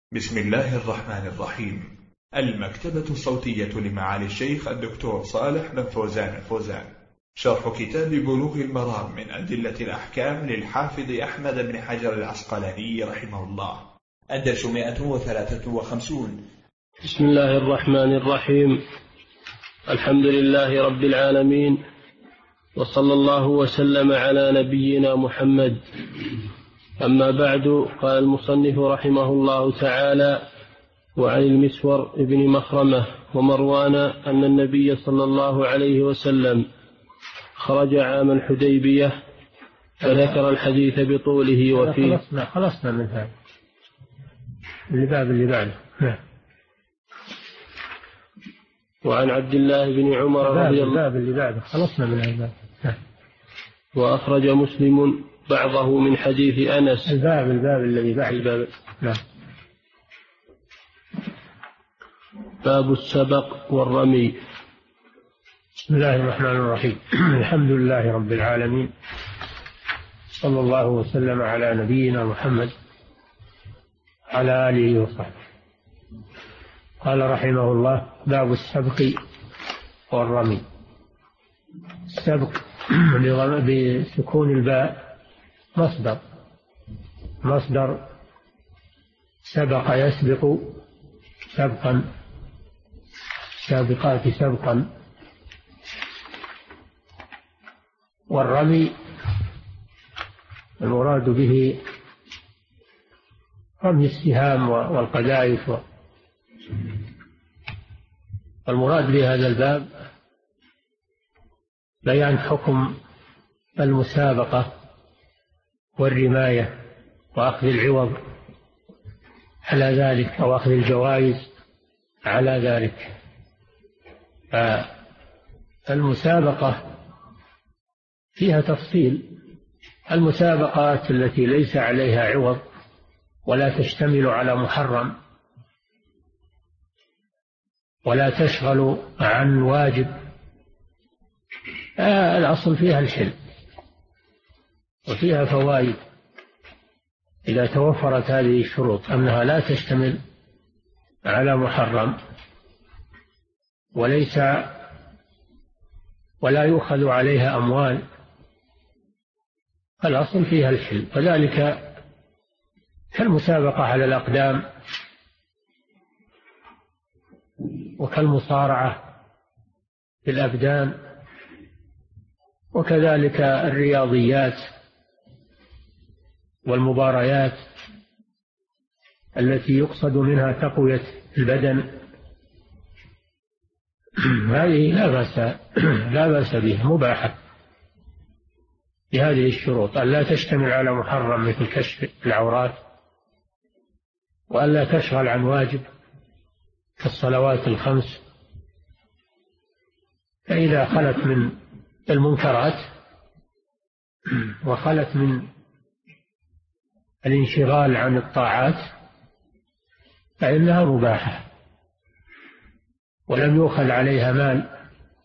بسم الله الرحمن الرحيم. المكتبة الصوتية لمعالي الشيخ الدكتور صالح بن فوزان الفوزان، شرح كتاب بلوغ المرام من أدلة الأحكام للحافظ أحمد بن حجر العسقلاني رحمه الله، الدرس 153. بسم الله الرحمن الرحيم. الحمد لله رب العالمين، وصلى الله وسلم على نبينا محمد. أما بعد، قال المصنف رحمه الله تعالى: وعن المسور ابن مخرمة ومروان أن النبي صلى الله عليه وسلم خرج عام الحديبية فذكر الحديث بطوله وفيه. خلصنا من هذا الباب اللي بعده. وعن عبد الله بن عمر رضي الله الباب اللي بعده خلصنا من هذا. وأخرج مسلم بعضه من حديث أنس. الباب الذي بعد. باب السبق والرمي. بسم الله الرحمن الرحيم. الحمد لله رب العالمين، صلى الله وسلم على نبينا محمد على آله وصحبه. قال رحمه الله: باب السبق والرمي. السبق بسكون الباء مصدر سبق يسبق سبقا، سابقات سبقا. والرمي المراد به رمي السهام والقذائف. المراد بهذا الباب بيان حكم المسابقة والرماية وأخذ العوض على ذلك أو أخذ الجوائز على ذلك. المسابقة فيها تفصيل. المسابقات التي ليس عليها عوض ولا تشتمل على محرم ولا تشغل عن واجب، الأصل فيها الحل وفيها فوائد إذا توفرت هذه الشروط: أنها لا تشتمل على محرم ولا يؤخذ عليها أموال، الأصل فيها الحل. وذلك كالمسابقة على الأقدام وكالمصارعة في الأبدان، وكذلك الرياضيات والمباريات التي يقصد منها تقوية البدن. هذه لا بأس بها، مباحة بهذه الشروط: أن لا تشتمل على محرم مثل كشف العورات، وأن لا تشغل عن واجب كالصلوات الخمس. فإذا خلت من المنكرات وخلت من الانشغال عن الطاعات فإنها مباحة ولم يؤخذ عليها مال،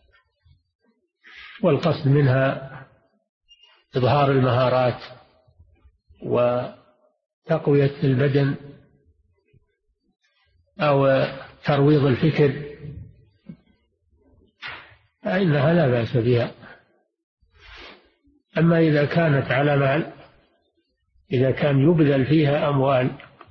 والقصد منها إظهار المهارات وتقوية البدن أو ترويض الفكر، فإنها لا بأس بها. أما إذا كانت على مال، إذا كان يبذل فيها أموال،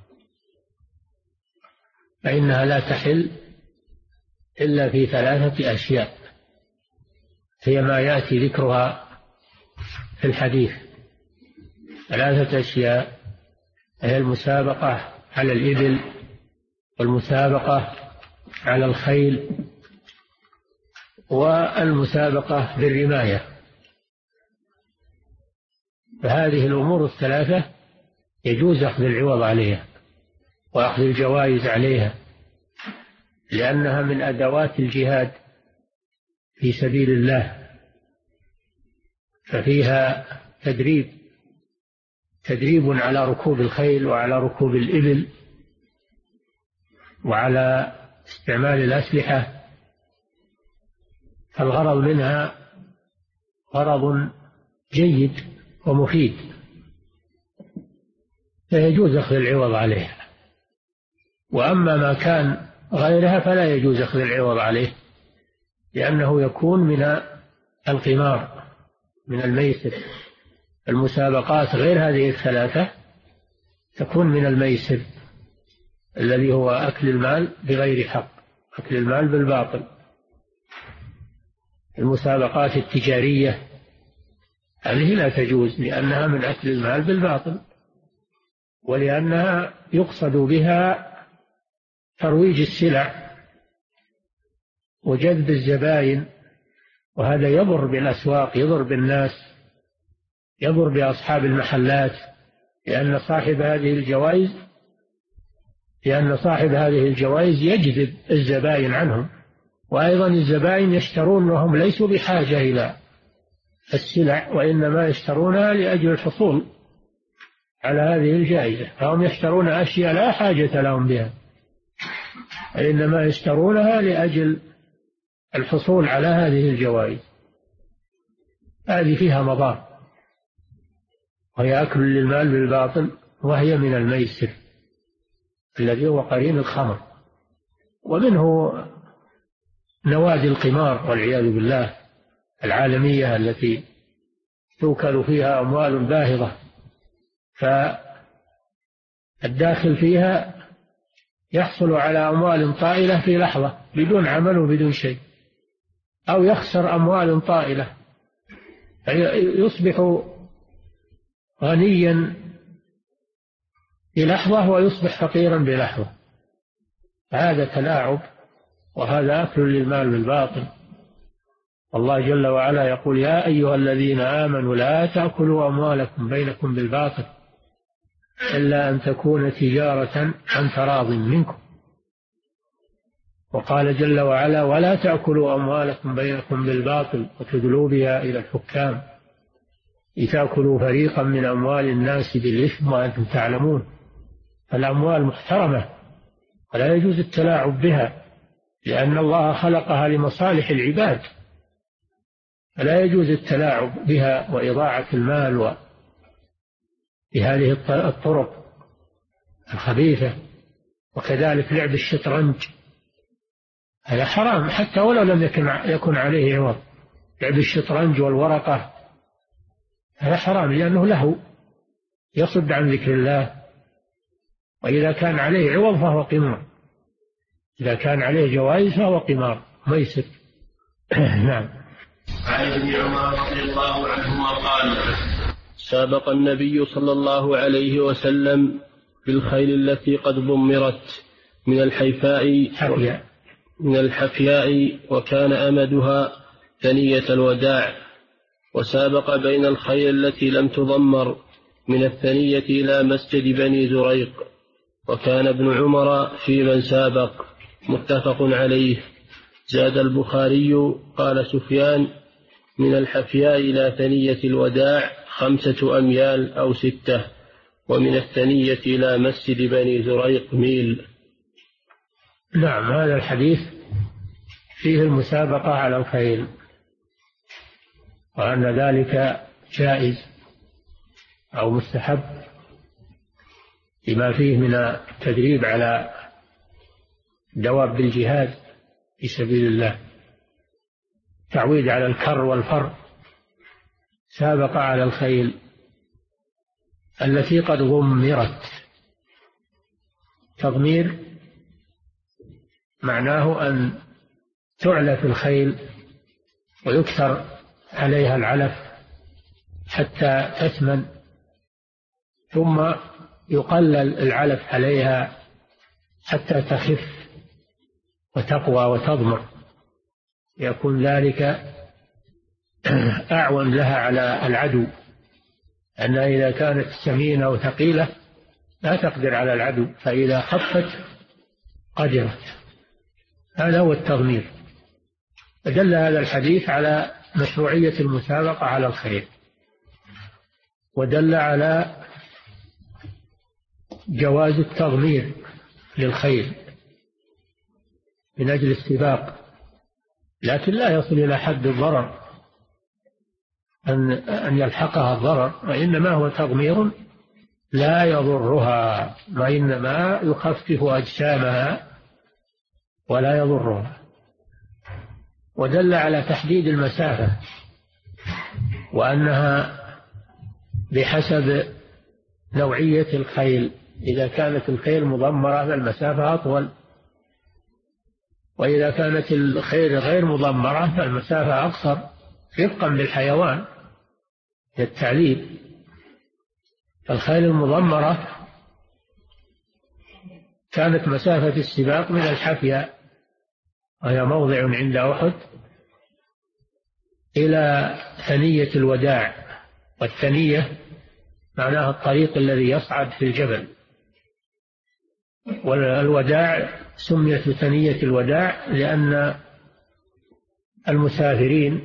فإنها لا تحل إلا في 3 أشياء هي ما يأتي ذكرها في الحديث. 3 أشياء هي المسابقة على الإبل، والمسابقة على الخيل، والمسابقة بالرماية. فهذه الأمور ال3 يجوز أخذ العوض عليها وأخذ الجوائز عليها، لأنها من أدوات الجهاد في سبيل الله، ففيها تدريب على ركوب الخيل وعلى ركوب الإبل وعلى استعمال الأسلحة. فالغرض منها غرض جيد ومفيد، فيجوز أخذ العوض عليها. وأما ما كان غيرها فلا يجوز أخذ العوض عليه، لأنه يكون من القمار، من الميسر. المسابقات غير هذه الثلاثة تكون من الميسر الذي هو أكل المال بغير حق، أكل المال بالباطل. المسابقات التجارية هذه لا تجوز، لأنها من أكل المال بالباطل، ولأنها يقصد بها ترويج السلع وجذب الزبائن، وهذا يضر بالأسواق، يضر بالناس، يضر بأصحاب المحلات، لأن صاحب هذه الجوائز يجذب الزبائن عنهم، وأيضا الزبائن يشترون وهم ليسوا بحاجة إلى السلع، وإنما يشترونها لأجل الحصول على هذه الجائزة، فهم يشترون أشياء لا حاجة لهم بها، إنما يشترونها لأجل الحصول على هذه الجوائز. هذه فيها مضار، وهي أكل للمال بالباطل، وهي من الميسر الذي هو قرين الخمر. ومنه نوادي القمار والعياذ بالله العالمية التي توكل فيها أموال باهظة، فالداخل فيها يحصل على أموال طائلة في لحظة بدون عمل وبدون شيء، أو يخسر أموال طائلة يصبح غنيا بلحظة ويصبح فقيرا بلحظة. هذا تلاعب، وهذا أكل للمال بالباطل. الله جل وعلا يقول: يا أيها الذين آمنوا لا تأكلوا أموالكم بينكم بالباطل إلا أن تكون تجارة عن تراض منكم. وقال جل وعلا: ولا تأكلوا أموالكم بينكم بالباطل وتدلوا بها إلى الحكام لتأكلوا فريقا من أموال الناس بالإثم وأنتم تعلمون. الأموال محترمة ولا يجوز التلاعب بها، لأن الله خلقها لمصالح العباد، فلا يجوز التلاعب بها وإضاعة المال بهذه الطرق الخبيثة. وكذلك لعب الشطرنج هذا حرام حتى ولو لم يكن عليه عوض. لعب الشطرنج والورقة هذا حرام، لأنه له يصد عن ذكر الله، وإذا كان عليه عوض فهو قمار، إذا كان عليه جوائز فهو قمار ميسر. نعم. عن ابن عمر رضي الله عنهما قال: سابق النبي صلى الله عليه وسلم بالخيل التي قد ضمرت من الحفياء وكان أمدها ثنية الوداع، وسابق بين الخيل التي لم تضمر من الثنية إلى مسجد بني زريق، وكان ابن عمر في من سابق. متفق عليه. زاد البخاري: قال سفيان: من الحفياء إلى ثنية الوداع 5 أميال أو 6، ومن الثنية إلى مسجد بني زريق ميل. نعم. هذا الحديث فيه المسابقة على الخيل، وأن ذلك جائز أو مستحب لما فيه من التدريب على دواب الجهاد في سبيل الله، تعويد على الكر والفر. سابق على الخيل التي قد ضمرت. تضمير معناه أن تعلف الخيل ويكثر عليها العلف حتى تثمن، ثم يقلل العلف عليها حتى تخف وتقوى وتضمر، يكون ذلك أعون لها على العدو، أنها إذا كانت سمينة وثقيلة لا تقدر على العدو، فإذا خفت قدرت. هذا هو التضمير. فدل هذا الحديث على مشروعية المسابقة على الخيل، ودل على جواز التضمير للخيل من أجل السباق، لكن لا يصل إلى حد الضرر أن يلحقها الضرر، وإنما هو تضمير لا يضرها، وإنما يخفف أجسامها ولا يضرها. ودل على تحديد المسافة وأنها بحسب نوعية الخيل، إذا كانت الخيل مضمرة فالمسافة أطول، وإذا كانت الخيل غير مضمرة فالمسافة أقصر رفقا بالحيوان للتعليل. الخيل المضمرة كانت مسافة السباق من الحفيا، وهي موضع عند أحد، إلى ثنية الوداع، والثنية معناها الطريق الذي يصعد في الجبل، والوداع سميت ثنية الوداع لأن المسافرين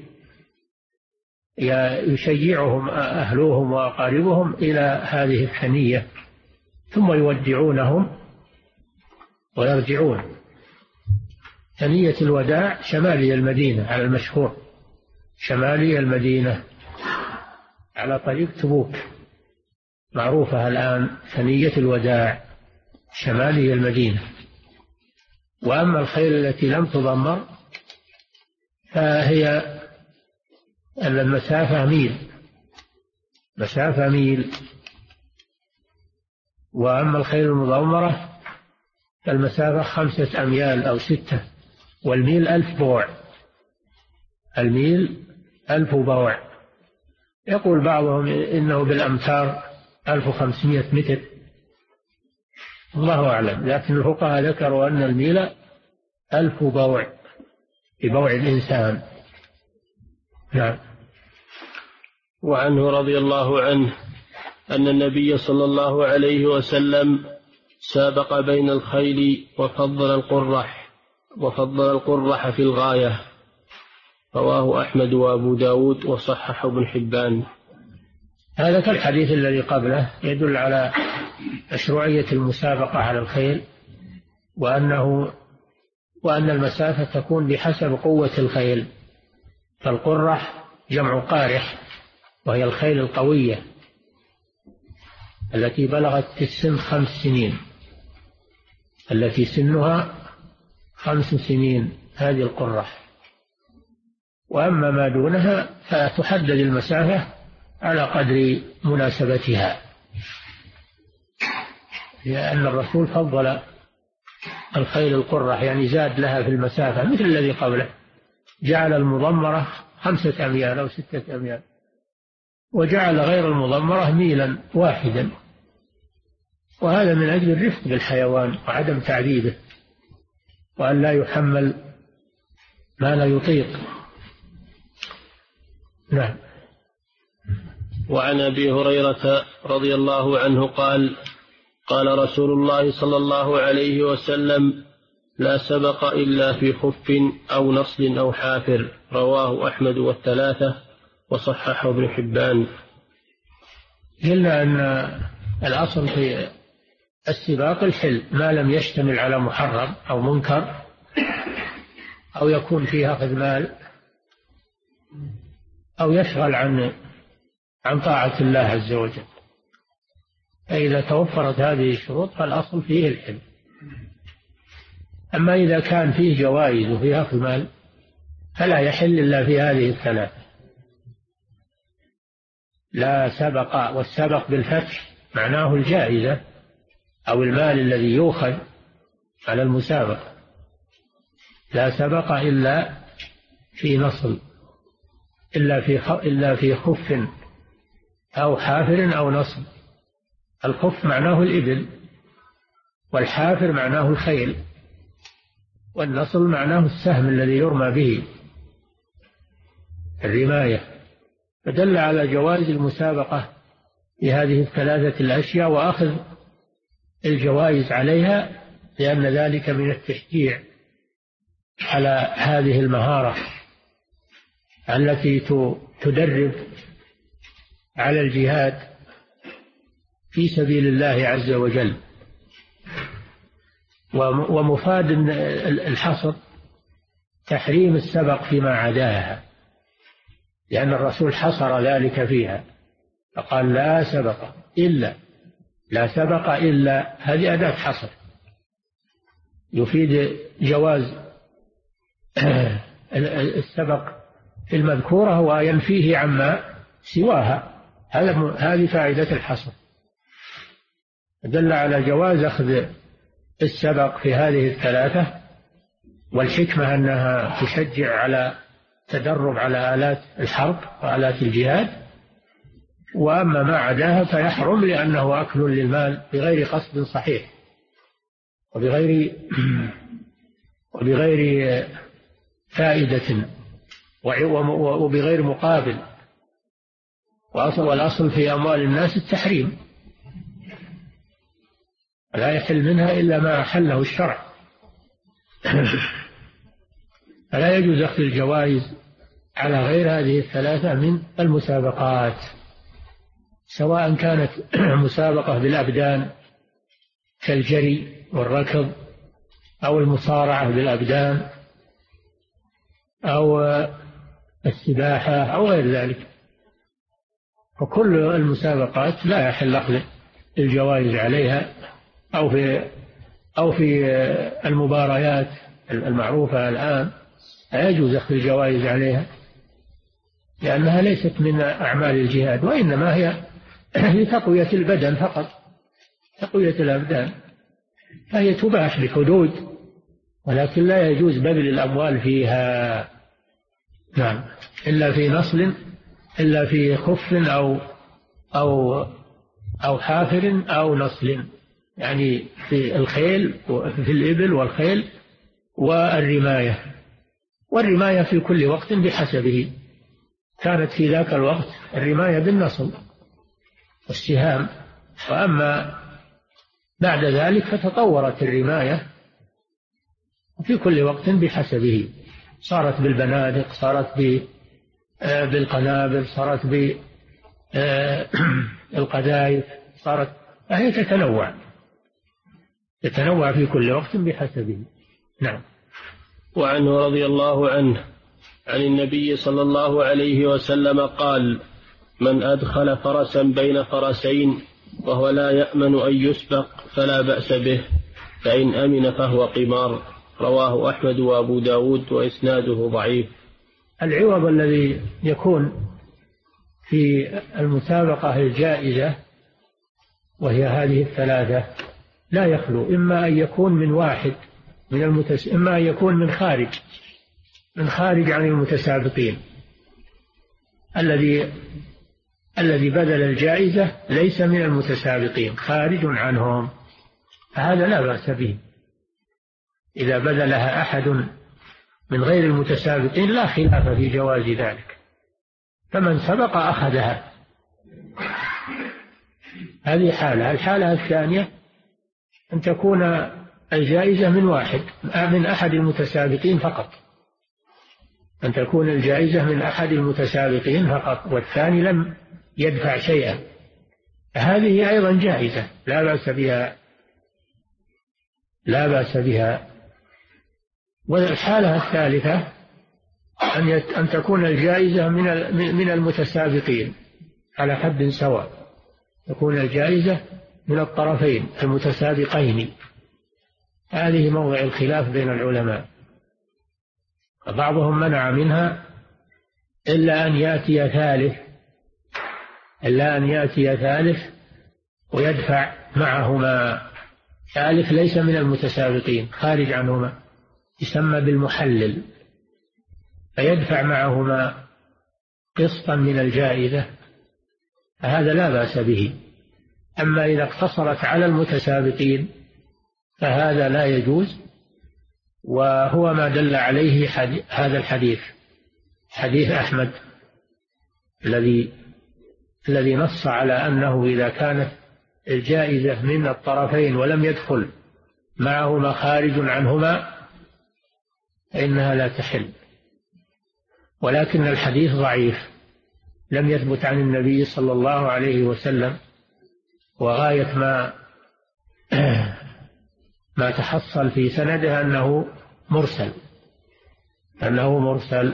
يشيعهم أهلهم وأقاربهم إلى هذه الثنية ثم يودعونهم ويرجعون. ثنية الوداع شمالي المدينة على المشهور، شمالي المدينة على طريق تبوك، معروفة الآن ثنية الوداع شمالي المدينة. وأما الخيل التي لم تضمر فهي المسافة ميل، مسافة ميل. وأما الخيل المضمرة فالمسافة 5 أميال أو 6، والميل 1000 بوع، الميل 1000 بوع. يقول بعضهم إنه بالأمتار 1500 متر، الله أعلم، لكن الفقهاء ذكروا أن الميل 1000 بوع ببوع الإنسان. نعم. وعنه رضي الله عنه أن النبي صلى الله عليه وسلم سابق بين الخيل وفضل القرح في الغاية، رواه أحمد وأبو داود وصححه ابن حبان. هذا كالحديث الذي قبله يدل على مشروعية المسابقة على الخيل، وأن المسافة تكون بحسب قوة الخيل. فالقرح جمع قارح، وهي الخيل القوية التي بلغت في السن 5 سنين، التي سنها 5 سنين، هذه القرح. وأما ما دونها فتحدد المسافة على قدر مناسبتها، لأن الرسول فضل الخيل القرح، يعني زاد لها في المسافة مثل الذي قبله، جعل المضمرة 5 أميال أو 6 أميال، وجعل غير المضمرة ميلا واحدا، وهذا من أجل الرفق بالحيوان وعدم تعذيبه، وأن لا يحمل ما لا يطيق. نعم. وعن أبي هريرة رضي الله عنه قال: قال رسول الله صلى الله عليه وسلم: لا سبق إلا في خف أو نصل أو حافر، رواه أحمد والثلاثة وصححه ابن حبان. قلنا أن الأصل في السباق الحل ما لم يشتمل على محرم أو منكر أو يكون فيه أخذ مال أو يشغل عن طاعة الله عز وجل. فإذا توفرت هذه الشروط فالأصل فيه الحل. أما إذا كان فيه جوائز وفيه أخذ مال فلا يحل إلا في هذه الثلاث: لا سبق، والسبق بالفتح معناه الجائزة أو المال الذي يؤخذ على المسابقة. لا سبق إلا في نصل، إلا في خف أو حافر أو نصل. الخف معناه الإبل، والحافر معناه الخيل، والنصل معناه السهم الذي يرمى به الرماية. فدل على جواز المسابقة بهذه الثلاثة الأشياء وأخذ الجوائز عليها، لأن ذلك من التشجيع على هذه المهارة التي تدرب على الجهاد في سبيل الله عز وجل. ومفاد الحصر تحريم السبق فيما عداها، لأن الرسول حصر ذلك فيها فقال: لا سبق إلا لا سبق إلا هذه أداة حصر يفيد جواز السبق في المذكورة وينفيه عما سواها. هذه فائدة الحصر، دل على جواز أخذ السبق في هذه الثلاثة، والحكمة أنها تشجع على تدرب على آلات الحرب وآلات الجهاد. وأما ما عداها فيحرم لأنه أكل للمال بغير قصد صحيح وبغير فائدة وبغير مقابل. والأصل في أموال الناس التحريم، لا يحل منها إلا ما أحله الشرع. فلا يجوز أخذ الجوائز على غير هذه الثلاثة من المسابقات، سواء كانت مسابقة بالأبدان كالجري والركض، أو المصارعة بالأبدان، أو السباحة أو غير ذلك. وكل المسابقات لا يحل أخذ الجوائز عليها، أو في المباريات المعروفة الآن لا يجوز أخذ الجوائز عليها، لأنها ليست من أعمال الجهاد، وإنما هي لتقوية البدن فقط، تقوية الأبدان، فهي تباح بحدود، ولكن لا يجوز بذل الأموال فيها. نعم، إلا في نصل، إلا في خف أو حافر أو نصل، يعني في الخيل وفي الإبل والخيل والرماية في كل وقت بحسبه. كانت في ذاك الوقت الرماية بالنصل والسهام، وأما بعد ذلك فتطورت الرماية في كل وقت بحسبه، صارت بالبنادق، صارت بالقنابل، صارت بالقذائف، فهي تتنوع في كل وقت بحسبه. نعم. وعنه رضي الله عنه عن النبي صلى الله عليه وسلم قال: من أدخل فرسا بين فرسين وهو لا يأمن أن يسبق فلا بأس به، فإن أمن فهو قمار. رواه أحمد وأبو داود وإسناده ضعيف. العوض الذي يكون في المسابقة الجائزة وهي هذه الثلاثة لا يخلو، إما أن يكون من واحد إما أن يكون من خارج عن المتسابقين، الذي بذل الجائزة ليس من المتسابقين، خارج عنهم، فهذا لا بأس به. إذا بذلها أحد من غير المتسابقين لا خلاف في جواز ذلك، فمن سبق أخذها. هذه حالة. الحالة الثانية أن تكون الجائزة من أحد المتسابقين فقط، أن تكون الجائزة من أحد المتسابقين فقط، والثاني لم يدفع شيئا، هذه أيضا جائزة لا بأس بها. والحالة الثالثة أن تكون الجائزة من المتسابقين على حد سواء، تكون الجائزة من الطرفين المتسابقين. هذه موضع الخلاف بين العلماء، بعضهم منع منها إلا أن يأتي ثالث ويدفع معهما ثالث ليس من المتسابقين، خارج عنهما، يسمى بالمحلل، فيدفع معهما قسطا من الجائزة، فهذا لا بأس به. أما إذا اقتصرت على المتسابقين فهذا لا يجوز، وهو ما دل عليه هذا الحديث، حديث أحمد الذي نص على أنه إذا كانت الجائزة من الطرفين ولم يدخل معهما خارج عنهما فإنها لا تحل. ولكن الحديث ضعيف، لم يثبت عن النبي صلى الله عليه وسلم، وغاية ما تحصل في سنده أنه مرسل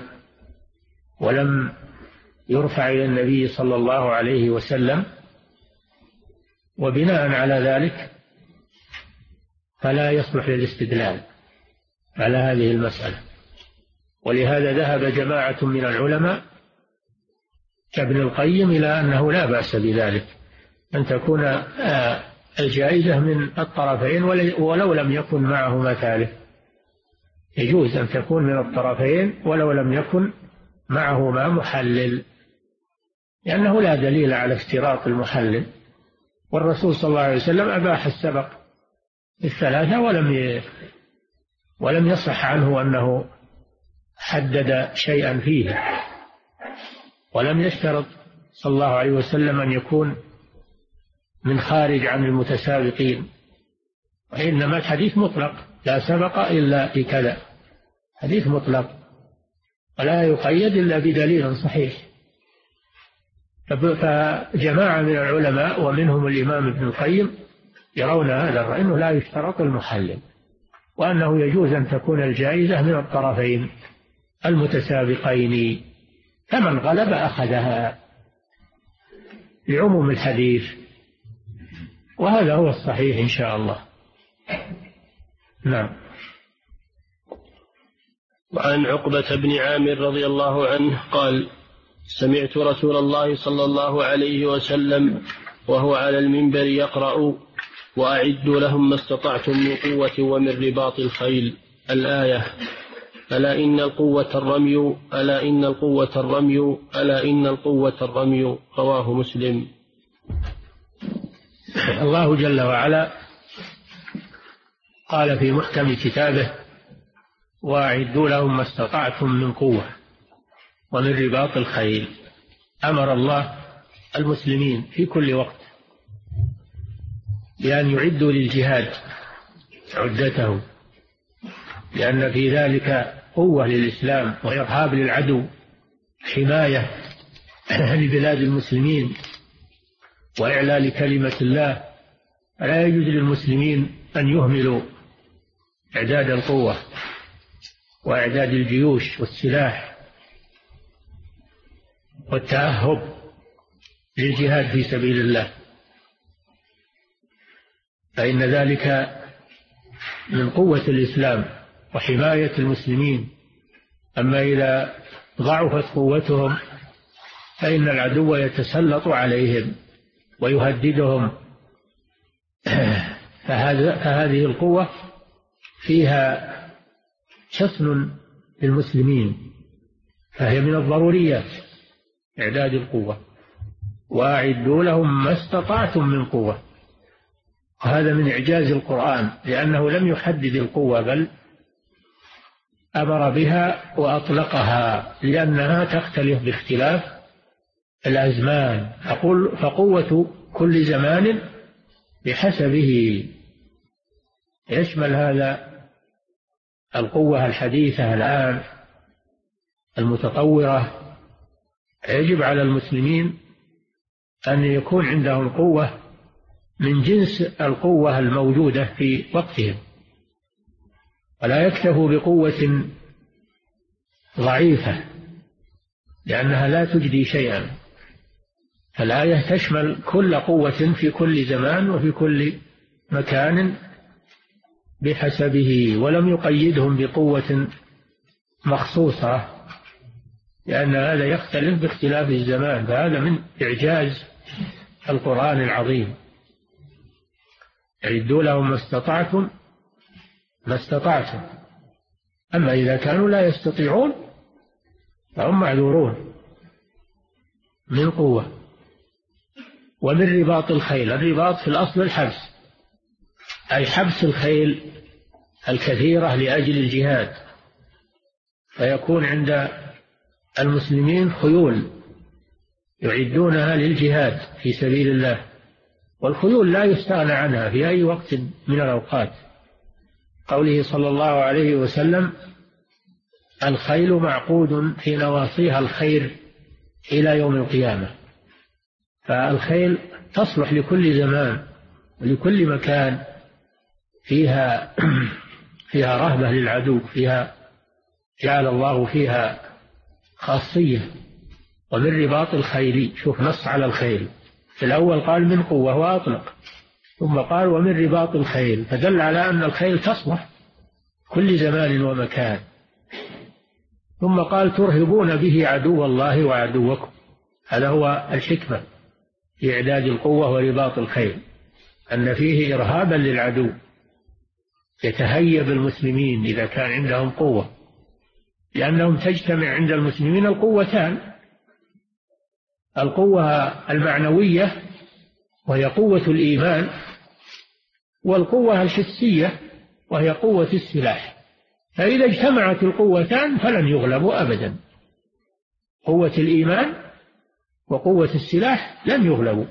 ولم يرفع إلى النبي صلى الله عليه وسلم، وبناء على ذلك فلا يصلح للاستدلال على هذه المسألة. ولهذا ذهب جماعة من العلماء كابن القيم إلى أنه لا بأس بذلك، أن تكون الجائزة من الطرفين ولو لم يكن معهما ثالث. يجوز أن تكون من الطرفين ولو لم يكن معهما محلل، لأنه لا دليل على اشتراط المحلل، والرسول صلى الله عليه وسلم أباح السبق الثلاثة ولم يصح عنه أنه حدد شيئا فيه، ولم يشترط صلى الله عليه وسلم أن يكون من خارج عن المتسابقين، وإنما الحديث مطلق، لا سبق إلا في كذا، حديث مطلق ولا يقيد إلا بدليل صحيح. فجماعة من العلماء ومنهم الإمام ابن القيم يرون هذا الرأي، أنه لا يشترط المحلل، وأنه يجوز أن تكون الجائزة من الطرفين المتسابقين، فمن غلب أخذها لعموم الحديث، وهذا هو الصحيح إن شاء الله. نعم. وعن عقبة بن عامر رضي الله عنه قال: سمعت رسول الله صلى الله عليه وسلم وهو على المنبر يقرأ: وأعدوا لهم ما استطعتم من قوة ومن رباط الخيل، الآية: ألا إن القوة الرمي، ألا إن القوة الرمي، ألا إن القوة الرمي. رواه مسلم. الله جل وعلا قال في محكم كتابه: وأعدوا لهم ما استطعتم من قوة ومن رباط الخيل. أمر الله المسلمين في كل وقت بأن يعدوا للجهاد عدته، لأن في ذلك قوة للإسلام وإرهاب للعدو، حماية لبلاد المسلمين وإعلى لكلمة الله. لا يجوز للمسلمين أن يهملوا إعداد القوة وإعداد الجيوش والسلاح والتأهب للجهاد في سبيل الله، فإن ذلك من قوة الإسلام وحماية المسلمين. أما إذا ضعفت قوتهم فإن العدو يتسلط عليهم ويهددهم، فهذه القوة فيها حصن للمسلمين، فهي من الضروريات إعداد القوة. وأعدوا لهم ما استطعتم من قوة، وهذا من إعجاز القرآن، لأنه لم يحدد القوة بل أمر بها وأطلقها، لأنها تختلف باختلاف الأزمان. فقوة كل زمان بحسبه. يشمل هذا القوة الحديثة الآن المتطورة. يجب على المسلمين أن يكون عندهم قوة من جنس القوة الموجودة في وقتهم، ولا يكتفوا بقوة ضعيفة لأنها لا تجدي شيئا. الآية تشمل كل قوة في كل زمان وفي كل مكان بحسبه، ولم يقيدهم بقوة مخصوصة، لأن هذا يختلف باختلاف الزمان، فهذا من إعجاز القرآن العظيم. أعدوا لهم ما استطعتم. أما إذا كانوا لا يستطيعون فهم معذورون. من قوة ومن رباط الخيل. الرباط في الأصل الحبس، أي حبس الخيل الكثيرة لأجل الجهاد، فيكون عند المسلمين خيول يعدونها للجهاد في سبيل الله، والخيول لا يستغنى عنها في أي وقت من الأوقات. قوله صلى الله عليه وسلم: الخيل معقود في نواصيها الخير إلى يوم القيامة. فالخيل تصلح لكل زمان ولكل مكان، فيها رهبة للعدو، فيها جعل الله فيها خاصية. ومن رباط الخيل، شوف نص على الخيل، في الأول قال من قوة وأطلق، ثم قال ومن رباط الخيل، فدل على أن الخيل تصلح كل زمان ومكان. ثم قال ترهبون به عدو الله وعدوكم. هذا هو الحكمة في إعداد القوة ورباط الخيل، أن فيه إرهابا للعدو، يتهيب المسلمين إذا كان عندهم قوة، لأنهم تجتمع عند المسلمين القوتان: القوة المعنوية وهي قوة الإيمان، والقوة الحسية وهي قوة السلاح. فإذا اجتمعت القوتان فلن يغلبوا أبدا، قوة الإيمان وقوة السلاح لن يغلبوا.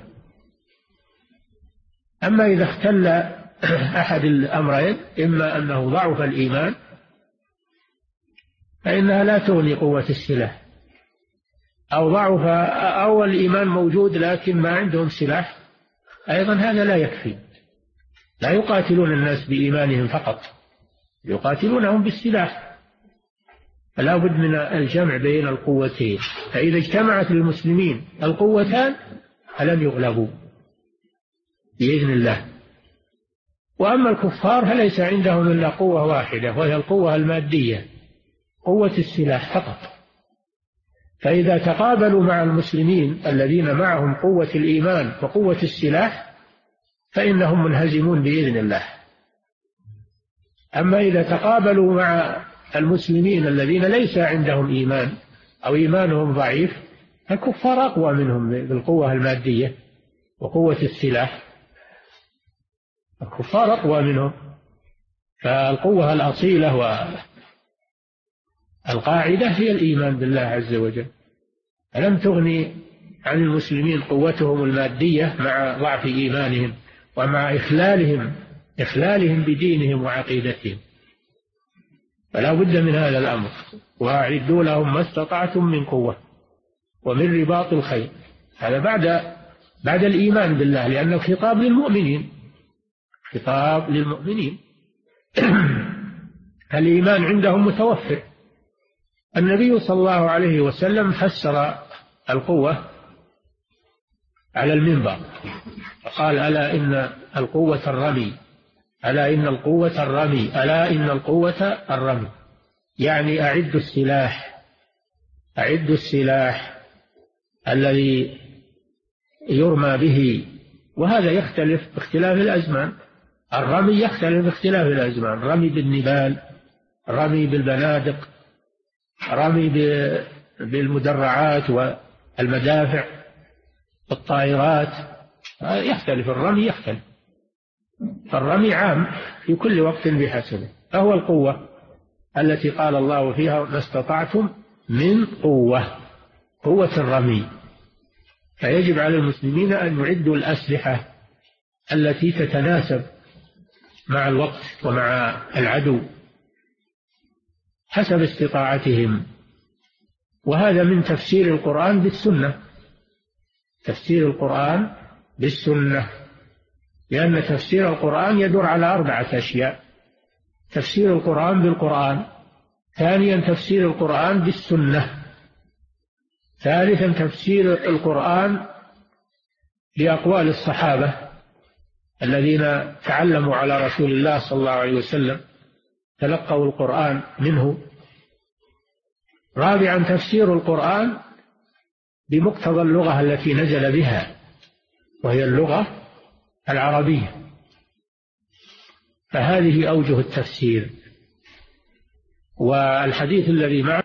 أما إذا اختل أحد الأمرين، إما أنه ضعف الإيمان فإنها لا تغني قوة السلاح، أو الإيمان موجود لكن ما عندهم سلاح، أيضا هذا لا يكفي. لا يقاتلون الناس بإيمانهم فقط، يقاتلونهم بالسلاح. فلا بد من الجمع بين القوتين، فإذا اجتمعت للمسلمين القوتان فلن يغلبوا بإذن الله. وأما الكفار فليس عندهم إلا قوة واحدة، وهي القوة المادية، قوة السلاح فقط. فإذا تقابلوا مع المسلمين الذين معهم قوة الإيمان وقوة السلاح فإنهم منهزمون بإذن الله. أما إذا تقابلوا مع المسلمين الذين ليس عندهم إيمان أو إيمانهم ضعيف، الكفار أقوى منهم بالقوة المادية وقوة السلاح، الكفار أقوى منهم. فالقوة الأصيلة والقاعدة هي الإيمان بالله عز وجل. ألم تغني عن المسلمين قوتهم المادية مع ضعف إيمانهم ومع إخلالهم بدينهم وعقيدتهم. فلا بد من هذا الأمر. وأعدوا لهم ما استطعتم من قوة ومن رباط الخيل. هذا بعد الإيمان بالله، لأنه خطاب للمؤمنين، خطاب للمؤمنين. الإيمان عندهم متوفر. النبي صلى الله عليه وسلم فسر القوة على المنبر فقال ألا إن القوة الرمي، ألا إن القوة الرمي، ألا إن القوة الرمي، يعني أعدوا السلاح الذي يرمى به. وهذا يختلف باختلاف الأزمان، الرمي يختلف باختلاف الأزمان، رمي بالنبال، رمي بالبنادق، رمي بالمدرعات والمدافع، الطائرات، يختلف الرمي، يختلف. فالرمي عام في كل وقت بحسبه. فهو القوة التي قال الله فيها ما استطعتم من قوة، قوة الرمي. فيجب على المسلمين أن يعدوا الأسلحة التي تتناسب مع الوقت ومع العدو حسب استطاعتهم. وهذا من تفسير القرآن بالسنة، تفسير القرآن بالسنة، لأن تفسير القرآن يدور على 4 أشياء: تفسير القرآن بالقرآن، ثانيا تفسير القرآن بالسنة، ثالثا تفسير القرآن بأقوال الصحابة الذين تعلموا على رسول الله صلى الله عليه وسلم، تلقوا القرآن منه، رابعا تفسير القرآن بمقتضى اللغة التي نزل بها وهي اللغة العربية. فهذه أوجه التفسير. والحديث الذي معه